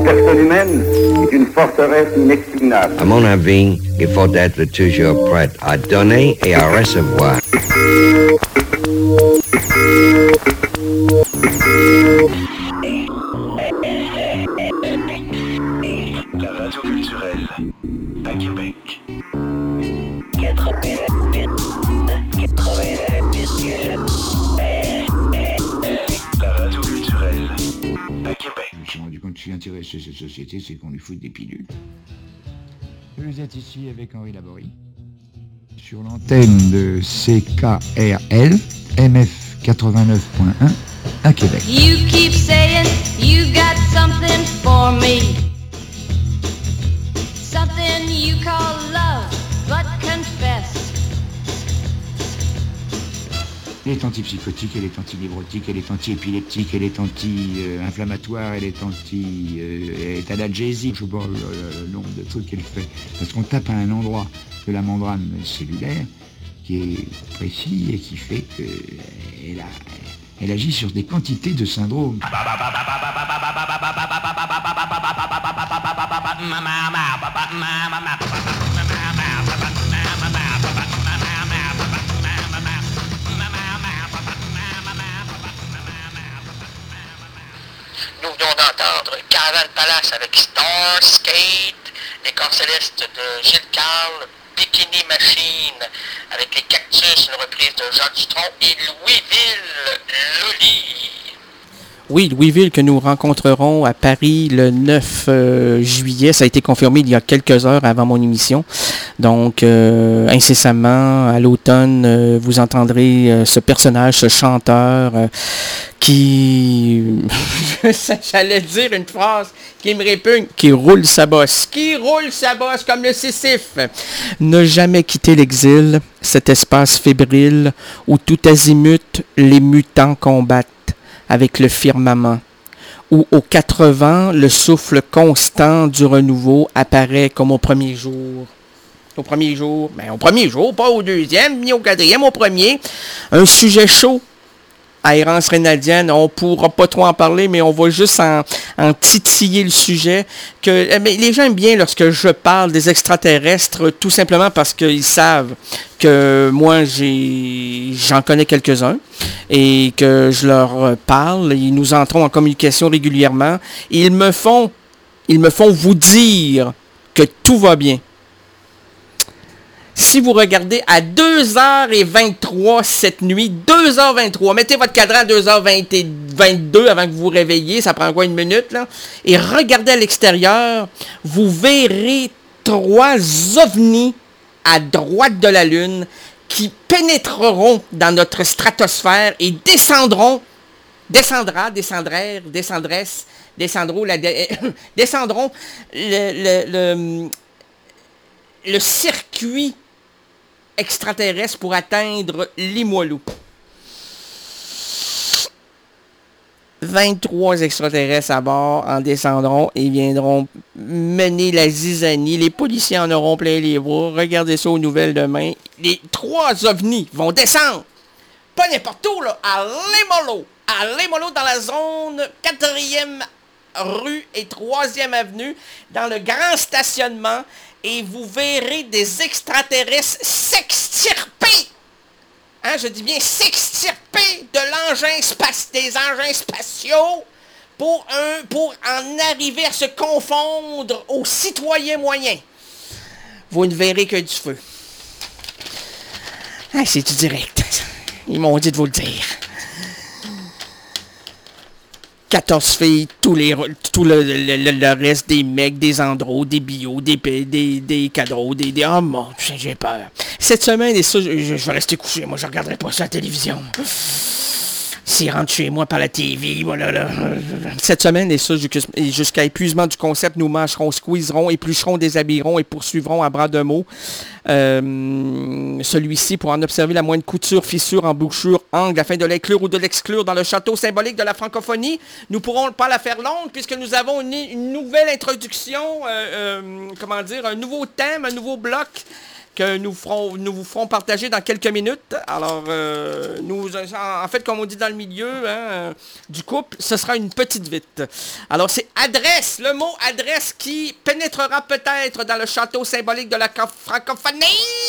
personne humaine est une forteresse inexpugnable. À mon avis, il faut être toujours prêt à donner et à recevoir. La radio culturelle à Québec. La radio culturelle à Québec. Je me suis rendu compte que je suis intéressé à cette société, c'est qu'on lui fout des pilules. Vous êtes ici avec Henri Laborie, sur l'antenne de CKRL, MF 89.1 à Québec. You keep saying you got something for me. Something you call love, but confess. Elle est antipsychotique, elle est antinévrotique, elle est anti-épileptique, elle est anti-inflammatoire, elle est elle est analgésique. Je sais pas le nombre de trucs qu'elle fait. Parce qu'on tape à un endroit de la membrane cellulaire qui est précis et qui fait qu'elle agit sur des quantités de syndromes. Nous venons d'entendre Caravan Palace avec Starskate, les corps célestes de Gilles Carle, Bikini Machine avec les Cactus, une reprise de Jean Dutronc et Louisville Loli. Oui, Louisville que nous rencontrerons à Paris le 9 juillet. Ça a été confirmé il y a quelques heures avant mon émission. Donc, incessamment, à l'automne, vous entendrez ce personnage, ce chanteur qui... J'allais dire une phrase qui me répugne. Qui roule sa bosse. Qui roule sa bosse comme le Sisyphe. Ne jamais quitter l'exil, cet espace fébrile où tout azimut les mutants combattent avec le firmament, où aux 4 vents, le souffle constant du renouveau apparaît comme au premier jour. Au premier jour, pas au deuxième, ni au quatrième, au premier. Un sujet chaud à Errance Rénadienne, on pourra pas trop en parler, mais on va juste en titiller le sujet. Mais les gens aiment bien lorsque je parle des extraterrestres, tout simplement parce qu'ils savent que moi, j'en connais quelques-uns et que je leur parle. Nous entrons en communication régulièrement. Ils me font vous dire que tout va bien. Si vous regardez à 2h23 cette nuit, 2h23, mettez votre cadran à 2h22 avant que vous vous réveillez, ça prend quoi, une minute, là? Et regardez à l'extérieur, vous verrez 3 ovnis à droite de la Lune qui pénétreront dans notre stratosphère et descendront le circuit extraterrestre pour atteindre Limoilou. 23 extraterrestres à bord en descendront et viendront mener la zizanie. Les policiers en auront plein les bras. Regardez ça aux nouvelles demain. Les 3 ovnis vont descendre. Pas n'importe où, là. À Limolo, dans la zone 4e rue et 3e avenue, dans le grand stationnement. Et vous verrez des extraterrestres s'extirper. Hein, je dis bien s'extirper de des engins spatiaux pour en arriver à se confondre aux citoyens moyens. Vous ne verrez que du feu. Ah, c'est du direct. Ils m'ont dit de vous le dire. 14 filles, tout le reste, des mecs, des andros, des bios, des cadros, oh mon Dieu, j'ai peur. Cette semaine, et ça, je vais rester couché, moi je regarderai pas ça à la télévision. S'ils rentrent chez moi par la TV, voilà. Cette semaine, et ça, jusqu'à épuisement du concept, nous mâcherons, squeezerons, éplucherons, déshabillerons et poursuivrons à bras de mots. Celui-ci pour en observer la moindre couture, fissure, embouchure, angle, afin de l'inclure ou de l'exclure dans le château symbolique de la francophonie. Nous ne pourrons pas la faire longue puisque nous avons une nouvelle introduction, un nouveau thème, un nouveau bloc que nous vous ferons partager dans quelques minutes. Alors, en fait, comme on dit dans le milieu du couple, ce sera une petite vite. Alors, c'est adresse, le mot adresse qui pénétrera peut-être dans le château symbolique de la francophonie.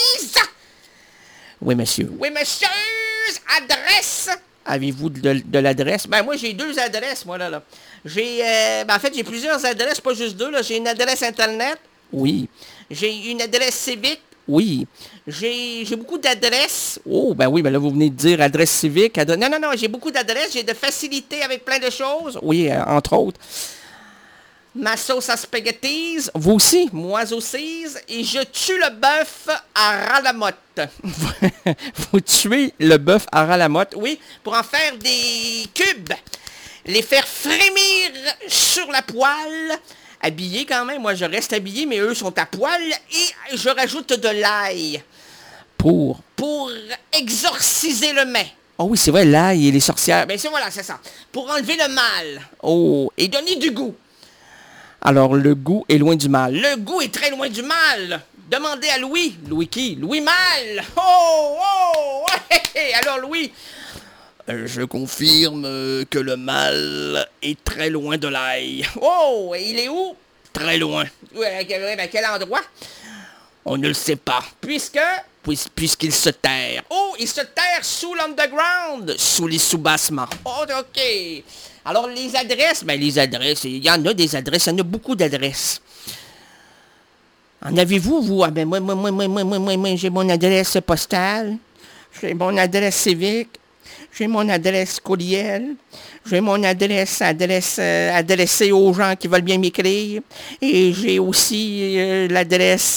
Oui, monsieur. Oui, monsieur, adresse. Avez-vous de l'adresse? Ben, moi, j'ai 2 adresses, moi, là. J'ai, en fait, j'ai plusieurs adresses, pas juste 2, là. J'ai une adresse Internet. Oui. J'ai une adresse civique. Oui. J'ai beaucoup d'adresses. Oh, ben oui, ben là, vous venez de dire adresse civique. Non, j'ai beaucoup d'adresses. J'ai de facilité avec plein de choses. Oui, entre autres. Ma sauce à spaghettis. Vous aussi, moi aussi. Et je tue le bœuf à ras la motte. Vous tuez le bœuf à ras la motte, oui, pour en faire des cubes. Les faire frémir sur la poêle. Habillé quand même, moi je reste habillé, mais eux sont à poil. Et je rajoute de l'ail. Pour exorciser le mets. Oh oui, c'est vrai, l'ail et les sorcières. Ben voilà, c'est ça. Pour enlever le mal. Oh, et donner du goût. Alors, le goût est loin du mal. Le goût est très loin du mal. Demandez à Louis. Louis qui? Louis Mal. Oh, ouais. Alors, Louis, je confirme que le mal est très loin de l'ail. Oh, et il est où? Très loin. À quel endroit? On ne le sait pas. Puisqu'il se terre. Oh, il se terre sous l'underground. Sous les sous-bassements. Oh, OK. Alors, les adresses, il y en a des adresses, il y en a beaucoup d'adresses. En avez-vous, vous? Ah ben, moi, j'ai mon adresse postale, j'ai mon adresse civique, j'ai mon adresse courriel, j'ai mon adresse adressée aux gens qui veulent bien m'écrire, et j'ai aussi l'adresse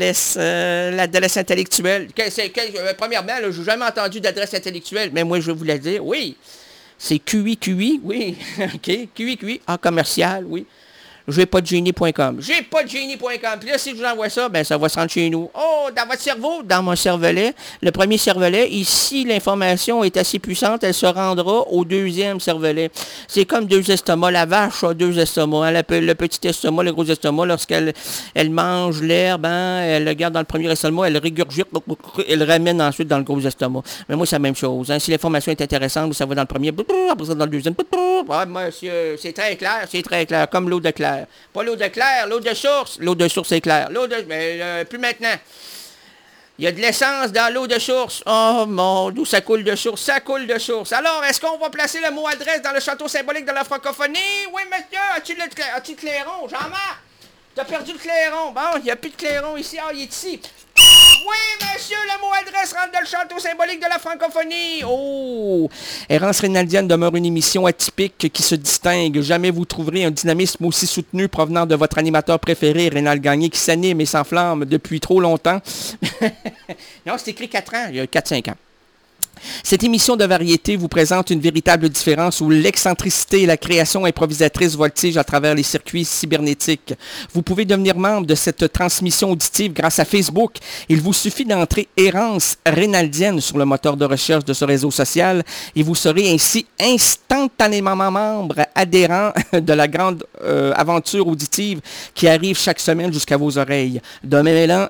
intellectuelle. Premièrement, je n'ai jamais entendu d'adresse intellectuelle, mais moi, je vais vous la dire, oui. C'est QI, oui. OK, QI, commercial, oui. J'ai pas de génie.com. J'ai pas de génie.com. Puis là, si je vous envoie ça, ben ça va se rendre chez nous. Oh, dans votre cerveau? Dans mon cervelet. Le premier cervelet. Et si l'information est assez puissante, elle se rendra au deuxième cervelet. C'est comme 2 estomacs. La vache a 2 estomacs. Le petit estomac, le gros estomac, lorsqu'elle mange l'herbe, elle le garde dans le premier estomac, elle régurgite, elle le ramène ensuite dans le gros estomac. Mais moi, c'est la même chose. Si l'information est intéressante, ça va dans le premier, après ça dans le deuxième. Ah, monsieur, c'est très clair, comme l'eau de clair. Pas l'eau de clair, l'eau de source. L'eau de source, c'est clair. Mais plus maintenant. Il y a de l'essence dans l'eau de source. Oh mon Dieu, ça coule de source. Ça coule de source. Alors, est-ce qu'on va placer le mot adresse dans le château symbolique de la francophonie? Oui, monsieur. As-tu le clairon? Jean-Marc, t'as perdu le clairon. Bon, il n'y a plus de clairon ici. Ah, il est ici. Oui, monsieur, le mot adresse rentre dans le château symbolique de la francophonie. Oh! Errance Rénaldienne demeure une émission atypique qui se distingue. Jamais vous trouverez un dynamisme aussi soutenu provenant de votre animateur préféré, Rénal Gagné, qui s'anime et s'enflamme depuis trop longtemps. Non, c'est écrit 4 ans, il y a 4-5 ans. Cette émission de variété vous présente une véritable différence où l'excentricité et la création improvisatrice voltigent à travers les circuits cybernétiques. Vous pouvez devenir membre de cette transmission auditive grâce à Facebook. Il vous suffit d'entrer Errance Rénaldienne sur le moteur de recherche de ce réseau social et vous serez ainsi instantanément membre adhérent de la grande aventure auditive qui arrive chaque semaine jusqu'à vos oreilles. D'un même élan,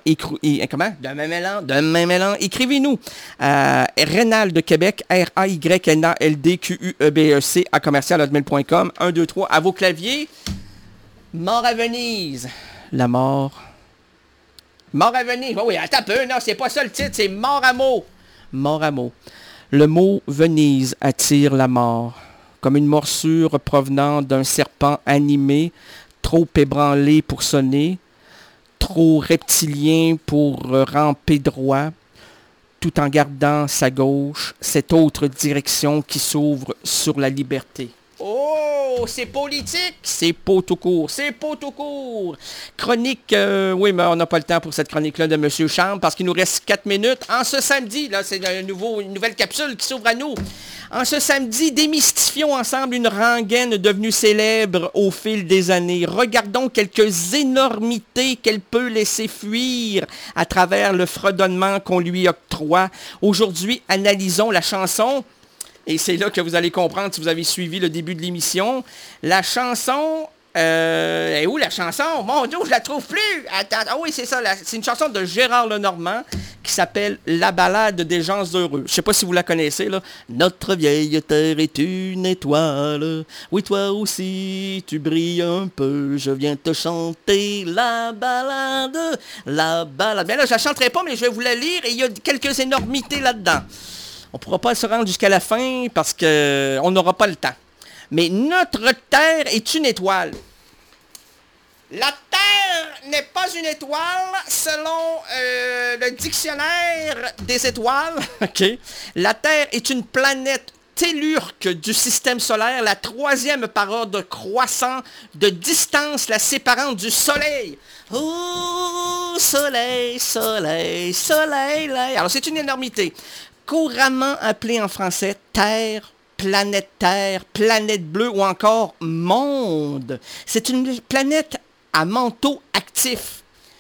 écrivez-nous à Rénal de Québec, RAYNALDQUEBEC à commercial@hotmail.com. 1, 2, 3, à vos claviers. Mort à Venise. La mort. Mort à Venise. Oh oui, attends un peu. Non, c'est pas ça le titre, c'est Mort à mot. Mort à mot. Le mot Venise attire la mort. Comme une morsure provenant d'un serpent animé, trop ébranlé pour sonner, trop reptilien pour ramper droit, tout en gardant sa gauche, cette autre direction qui s'ouvre sur la liberté. Oh, c'est politique, c'est pas tout court, Chronique, oui, mais on n'a pas le temps pour cette chronique-là de M. Chambre parce qu'il nous reste 4 minutes. En ce samedi, là, c'est une nouvelle capsule qui s'ouvre à nous. En ce samedi, démystifions ensemble une rengaine devenue célèbre au fil des années. Regardons quelques énormités qu'elle peut laisser fuir à travers le fredonnement qu'on lui octroie. Aujourd'hui, analysons la chanson. Et c'est là que vous allez comprendre si vous avez suivi le début de l'émission. La chanson Et où la chanson? Mon Dieu, je la trouve plus! Attends, ah oui, c'est ça, c'est une chanson de Gérard Lenormand qui s'appelle La Ballade des gens heureux. Je sais pas si vous la connaissez, là. Notre vieille terre est une étoile. Oui, toi aussi, tu brilles un peu. Je viens te chanter la ballade. La ballade. Bien là, je la chanterai pas, mais je vais vous la lire et il y a quelques énormités là-dedans. On pourra pas se rendre jusqu'à la fin parce que on n'aura pas le temps. Mais notre Terre est une étoile. La Terre n'est pas une étoile selon le dictionnaire des étoiles. Okay. La Terre est une planète tellurque du système solaire, la troisième par ordre croissant de distance la séparant du Soleil. Oh, Soleil, Soleil, Soleil. Alors c'est une énormité. Couramment appelée en français Terre, planète bleue ou encore monde. C'est une planète à manteau actif.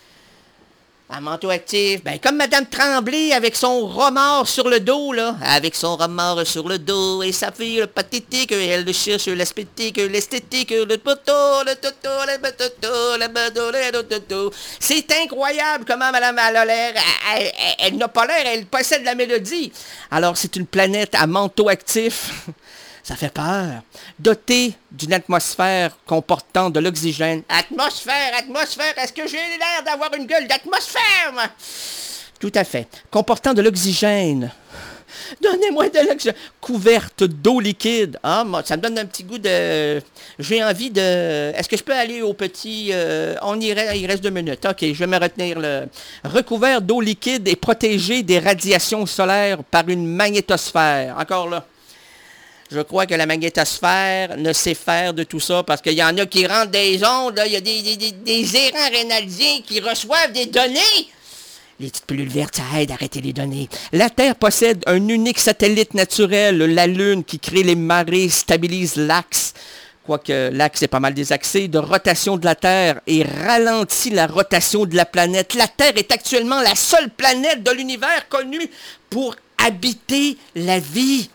À manteau actif, ben comme Madame Tremblay avec son remords sur le dos, là. Avec son remords sur le dos et sa fille le pathétique, elle cherche l'esthétique, le poteau, le toto, le batoto, le bado, le toto. C'est incroyable comment Madame a l'air, elle n'a pas l'air, elle possède la mélodie. Alors c'est une planète à manteau actif. Ça fait peur. Dotée d'une atmosphère comportant de l'oxygène. Atmosphère, est-ce que j'ai l'air d'avoir une gueule d'atmosphère, moi? Tout à fait. Comportant de l'oxygène. Donnez-moi de l'oxygène. Couverte d'eau liquide. Ah, moi, ça me donne un petit goût de... J'ai envie de... Est-ce que je peux aller au petit... il reste 2 minutes. OK, je vais me retenir. Recouvert d'eau liquide et protégé des radiations solaires par une magnétosphère. Encore là. Je crois que la magnétosphère ne sait faire de tout ça parce qu'il y en a qui rentrent des ondes, là, il y a des errants rénaldiens qui reçoivent des données. Les petites pilules vertes, ça aide à arrêter les données. La Terre possède un unique satellite naturel, la Lune, qui crée les marées, stabilise l'axe, quoique l'axe est pas mal désaxé, de rotation de la Terre et ralentit la rotation de la planète. La Terre est actuellement la seule planète de l'univers connue pour habiter la vie.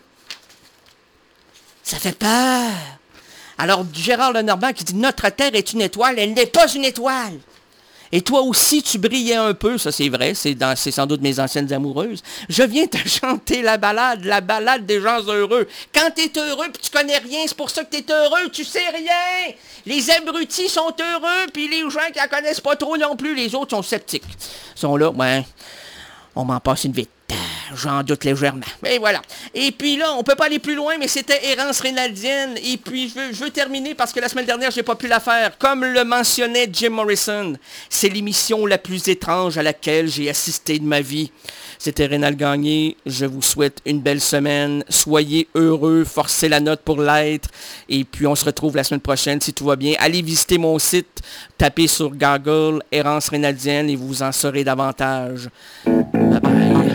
Ça fait peur. Alors, Gérard Lenormand qui dit « Notre Terre est une étoile, elle n'est pas une étoile. » Et toi aussi, tu brillais un peu, ça c'est vrai, c'est sans doute mes anciennes amoureuses. Je viens te chanter la ballade des gens heureux. Quand t'es heureux puis tu connais rien, c'est pour ça que t'es heureux, tu sais rien. Les abrutis sont heureux, puis les gens qui la connaissent pas trop non plus, les autres sont sceptiques. Ils sont là, ouais, on m'en passe une vite. J'en doute légèrement. Mais voilà. Et puis là, on peut pas aller plus loin, mais c'était Errance rénaldienne. Et puis, je veux terminer parce que la semaine dernière, j'ai pas pu la faire. Comme le mentionnait Jim Morrison, c'est l'émission la plus étrange à laquelle j'ai assisté de ma vie. C'était Rénal Gagné. Je vous souhaite une belle semaine. Soyez heureux. Forcez la note pour l'être. Et puis, on se retrouve la semaine prochaine si tout va bien. Allez visiter mon site. Tapez sur Google Errance rénaldienne et vous en saurez davantage. Bye bye.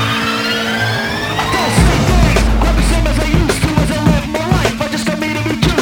Same as I used to as I live my life. I just don't mean to be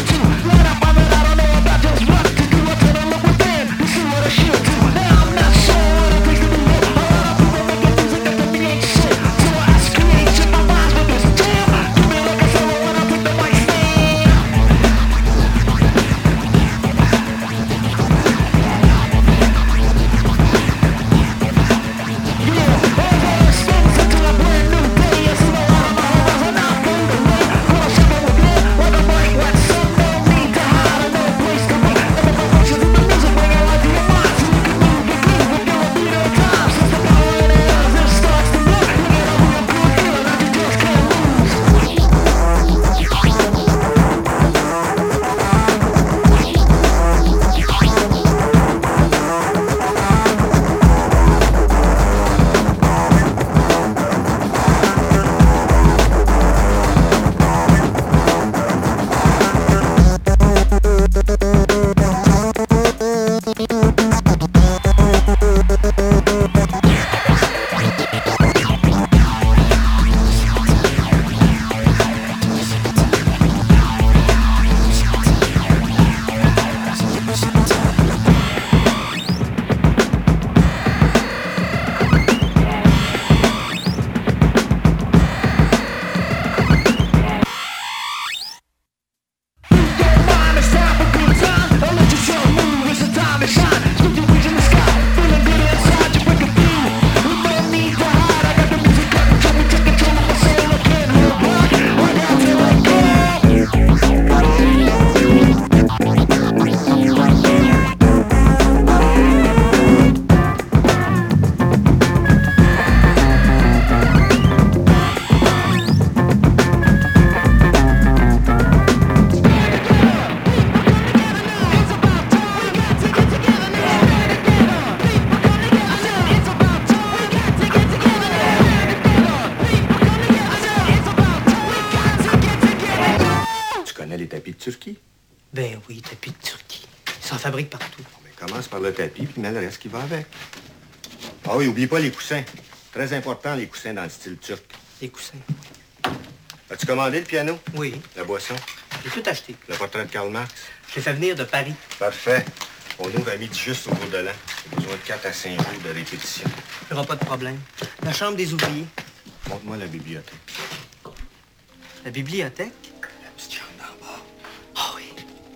connais les tapis de Turquie? Ben oui, tapis de Turquie. Ils s'en fabriquent partout. Mais commence par le tapis, puis mets le reste qui va avec. Ah oui, oublie pas les coussins. Très important, les coussins dans le style turc. Les coussins. As-tu commandé le piano? Oui. La boisson? J'ai tout acheté. Le portrait de Karl Marx? Je l'ai fait venir de Paris. Parfait. On ouvre à midi juste au cours de l'an. J'ai besoin de 4 à 5 jours de répétition. Il n'y aura pas de problème. La chambre des ouvriers. Montre-moi la bibliothèque. La bibliothèque? La petite chambre d'en bas. Ah oui.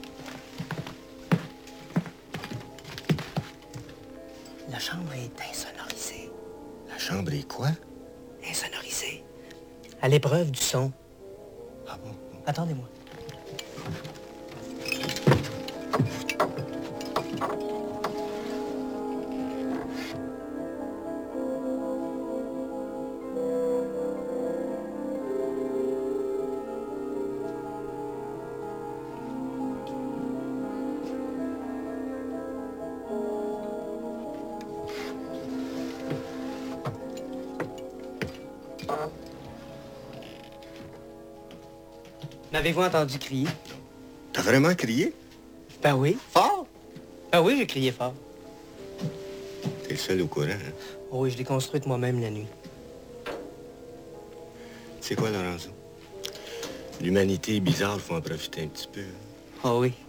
La chambre est insonorisée. La chambre est quoi? Insonorisée. À l'épreuve du son. Ah bon? Attendez-moi. M'avez-vous entendu crier? T'as vraiment crié? Ben oui. Fort? Ben oui, j'ai crié fort. T'es le seul au courant, hein? Oh oui, je l'ai construite moi-même la nuit. C'est quoi, Lorenzo? L'humanité est bizarre, il faut en profiter un petit peu. Oh oui.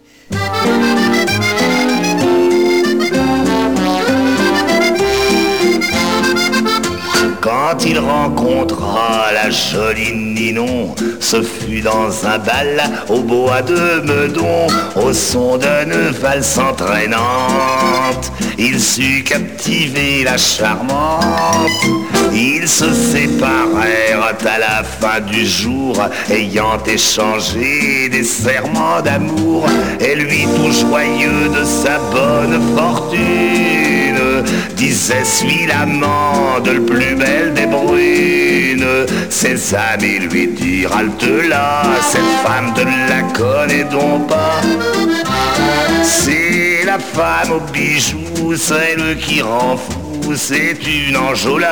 Quand il rencontra la jolie Ninon, ce fut dans un bal au bois de Meudon, au son d'une valse entraînante. Il sut captiver la charmante. Ils se séparèrent à la fin du jour, ayant échangé des serments d'amour. Et lui, tout joyeux de sa bonne fortune, disait: suis l'amant de le plus belle des brunes. Ses amis lui dirent: halte là, cette femme ne la connaît donc pas. C'est la femme aux bijoux, celle qui rend fou, c'est une enjôleuse.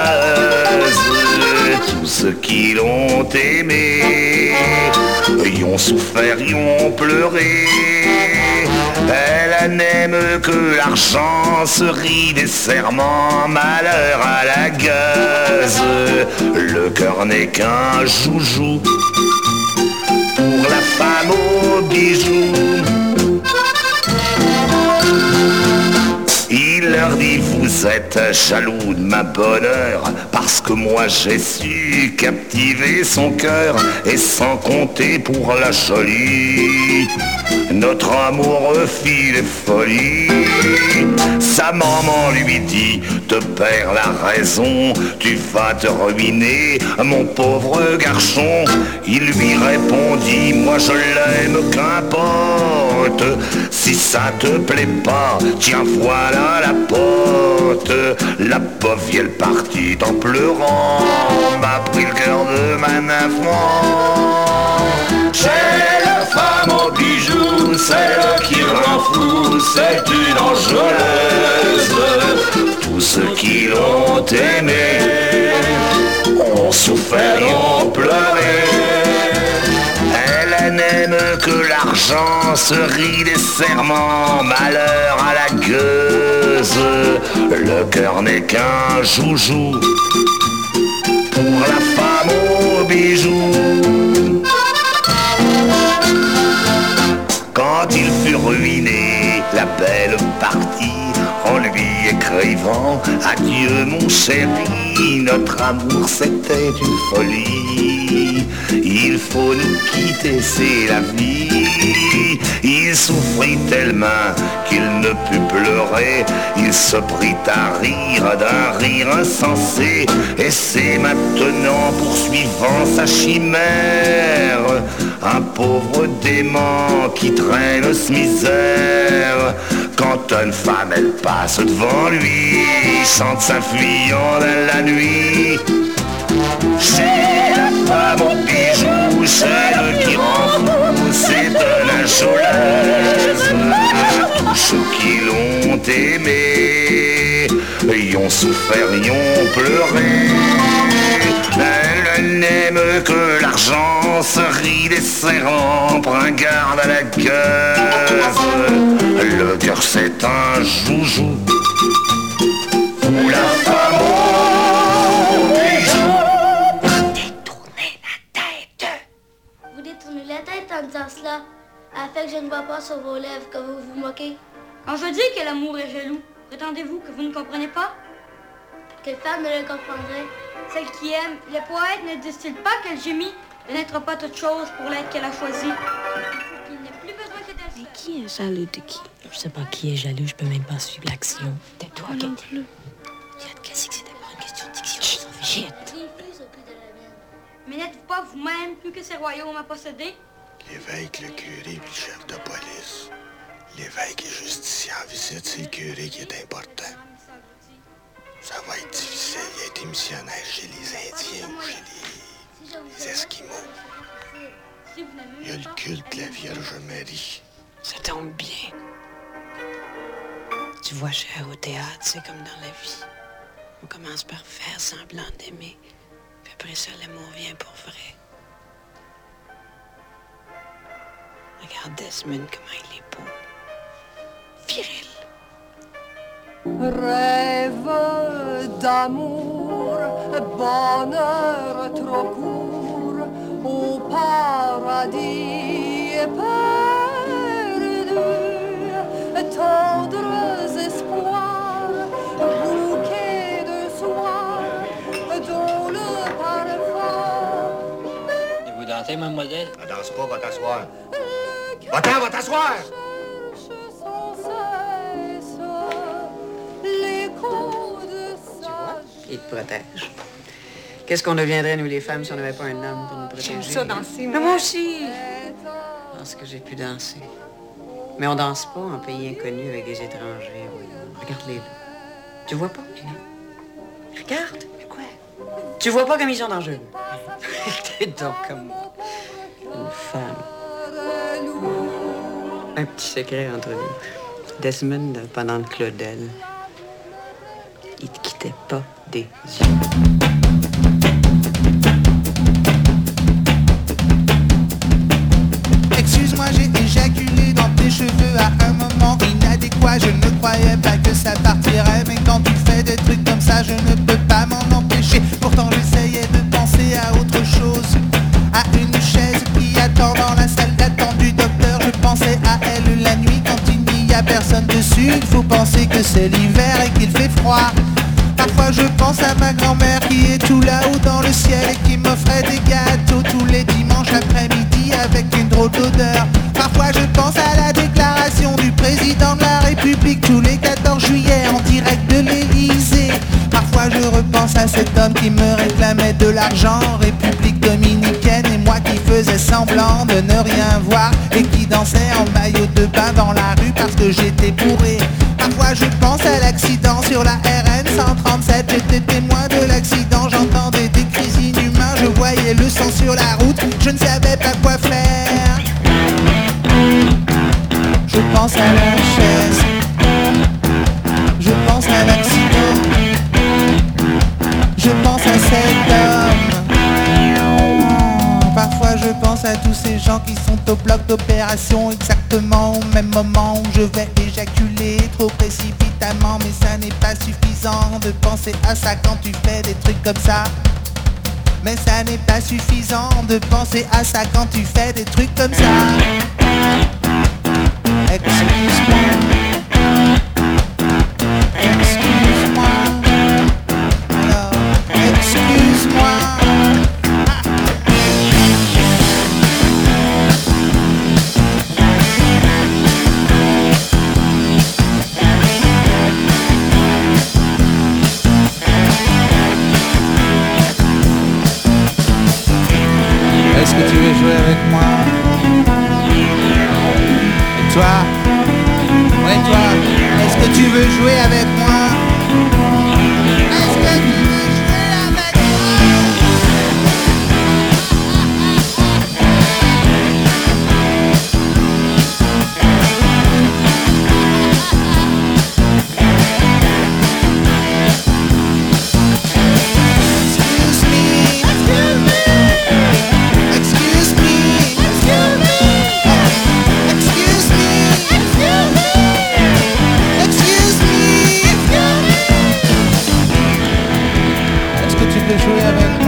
Tous ceux qui l'ont aimé y ont souffert, y ont pleuré. Elle n'aime que l'argent, se rit des serments, malheur à la gueuse. Le cœur n'est qu'un joujou pour la femme aux bijoux. Il leur dit: vous êtes jaloux de ma bonheur, parce que moi j'ai su captiver son cœur. Et sans compter pour la jolie, notre amoureux fit des folies. Sa maman lui dit: te perds la raison, tu vas te ruiner, mon pauvre garçon. Il lui répondit: moi je l'aime, qu'importe. Si ça te plaît pas, tiens voilà la porte. La pauvre vieille partit en pleurant, m'a pris le cœur de ma enfant. J'ai la femme aux bijoux, celle qui rend fou, c'est une enjôleuse. Tous ceux qui l'ont aimé ont souffert et ont pleuré. Elle n'aime que l'argent, se rit des serments, malheur à la gueuse. Le cœur n'est qu'un joujou pour la femme aux bijoux. Quand il fut ruiné, la belle partie, en lui écrivant: adieu mon chéri, notre amour c'était une folie. Il faut nous quitter, c'est la vie. Il souffrit tellement qu'il ne put pleurer. Il se prit à rire d'un rire insensé. Et c'est maintenant, poursuivant sa chimère, un pauvre dément qui traîne ce misère. Quand une femme elle passe devant lui, il chante sa fuyant dans la nuit. C'est la femme aux bijoux, celle qui rend fou, c'est de la joleuse. Tous ceux qui l'ont aimé y ont ont souffert y ont pleuré. Elle n'aime que l'argent, se rit des serrants, prend garde à la gueuse. Le cœur c'est un joujou, où la femme au bijou. Détournez la tête. Vous détournez la tête en disant cela, afin que je ne vois pas sur vos lèvres que vous vous moquez. Quand je dis que l'amour est jaloux, prétendez-vous que vous ne comprenez pas? Quelle femme ne le comprendrait? Celle qui aime. Les poètes ne disent-ils pas qu'elle gémit de n'être pas toute chose pour l'être qu'elle a choisi? Il n'est plus besoin que d'elle. Mais qui est jaloux de qui? Je sais pas qui est jaloux, je peux même pas suivre l'action. Tais-toi, non plus. Qu'est-ce que c'est d'abord une question de diction? Shit. Mais n'êtes-vous pas vous-même plus que ces royaumes à posséder? L'évêque, le curé puis le chef de police. L'évêque est juste ici en visite, c'est le curé qui est important. Ça va être difficile d'être missionnaire chez les Indiens ou chez les Esquimaux. Il y a le culte de la Vierge Marie. Ça tombe bien. Tu vois, cher, au théâtre, c'est comme dans la vie. On commence par faire semblant d'aimer, puis après ça, l'amour vient pour vrai. Regarde Desmond, comment il est beau. Viril. Rêve d'amour, bonheur trop court, au paradis perdu, tendres espoirs, bouquet de soie, dont le parfum. Vous dansez, mademoiselle? Ne danse pas, va t'asseoir. Va-t'en, va t'asseoir! Il te protège. Qu'est-ce qu'on deviendrait, nous, les femmes, si on n'avait pas un homme pour nous protéger? J'aime ça danser, moi aussi. Parce que j'ai pu danser. Mais on danse pas en pays inconnu avec des étrangers. Regarde-les, là. Tu vois pas? Regarde. Quoi? Tu vois pas comme ils sont dangereux? T'es donc comme moi. Une femme. Un petit secret entre nous. Desmond, pendant le Claudel, il te quittait pas des yeux. Excuse-moi, j'ai éjaculé dans tes cheveux à un moment inadéquat. Je ne croyais pas que ça partirait, mais quand tu fais des trucs comme ça, je ne peux pas m'en empêcher. Pourtant j'essayais de penser à autre chose, à une chaise qui attend dans la salle d'attente du docteur. Je pensais à elle la nuit quand il n'y a personne dessus. Il faut penser que c'est l'hiver et qu'il fait froid. Parfois je pense à ma grand-mère qui est tout là-haut dans le ciel et qui m'offrait des gâteaux tous les dimanches après-midi avec une drôle d'odeur. Parfois je pense à la déclaration du président de la République tous les 14 juillet en direct de l'Élysée. Parfois je repense à cet homme qui me réclamait de l'argent en République dominicaine et moi qui faisais semblant de ne rien voir et qui dansait en maillot de bain dans la rue parce que j'étais bourré. Parfois je pense à l'accident sur la RN 137. J'étais témoin de l'accident, j'entendais des cris inhumains. Je voyais le sang sur la route, je ne savais pas quoi faire. Je pense à la chaise, je pense à l'accident, je pense à cet homme. Parfois je pense à tous ces gens qui sont au bloc d'opération exactement au même moment où je vais éjaculer trop précipitamment. Mais ça n'est pas suffisant de penser à ça quand tu fais des trucs comme ça. Mais ça n'est pas suffisant de penser à ça quand tu fais des trucs comme ça. Excuse-moi. Excuse-moi. Alors, excuse-moi. Est-ce que tu veux jouer avec moi? coucher avec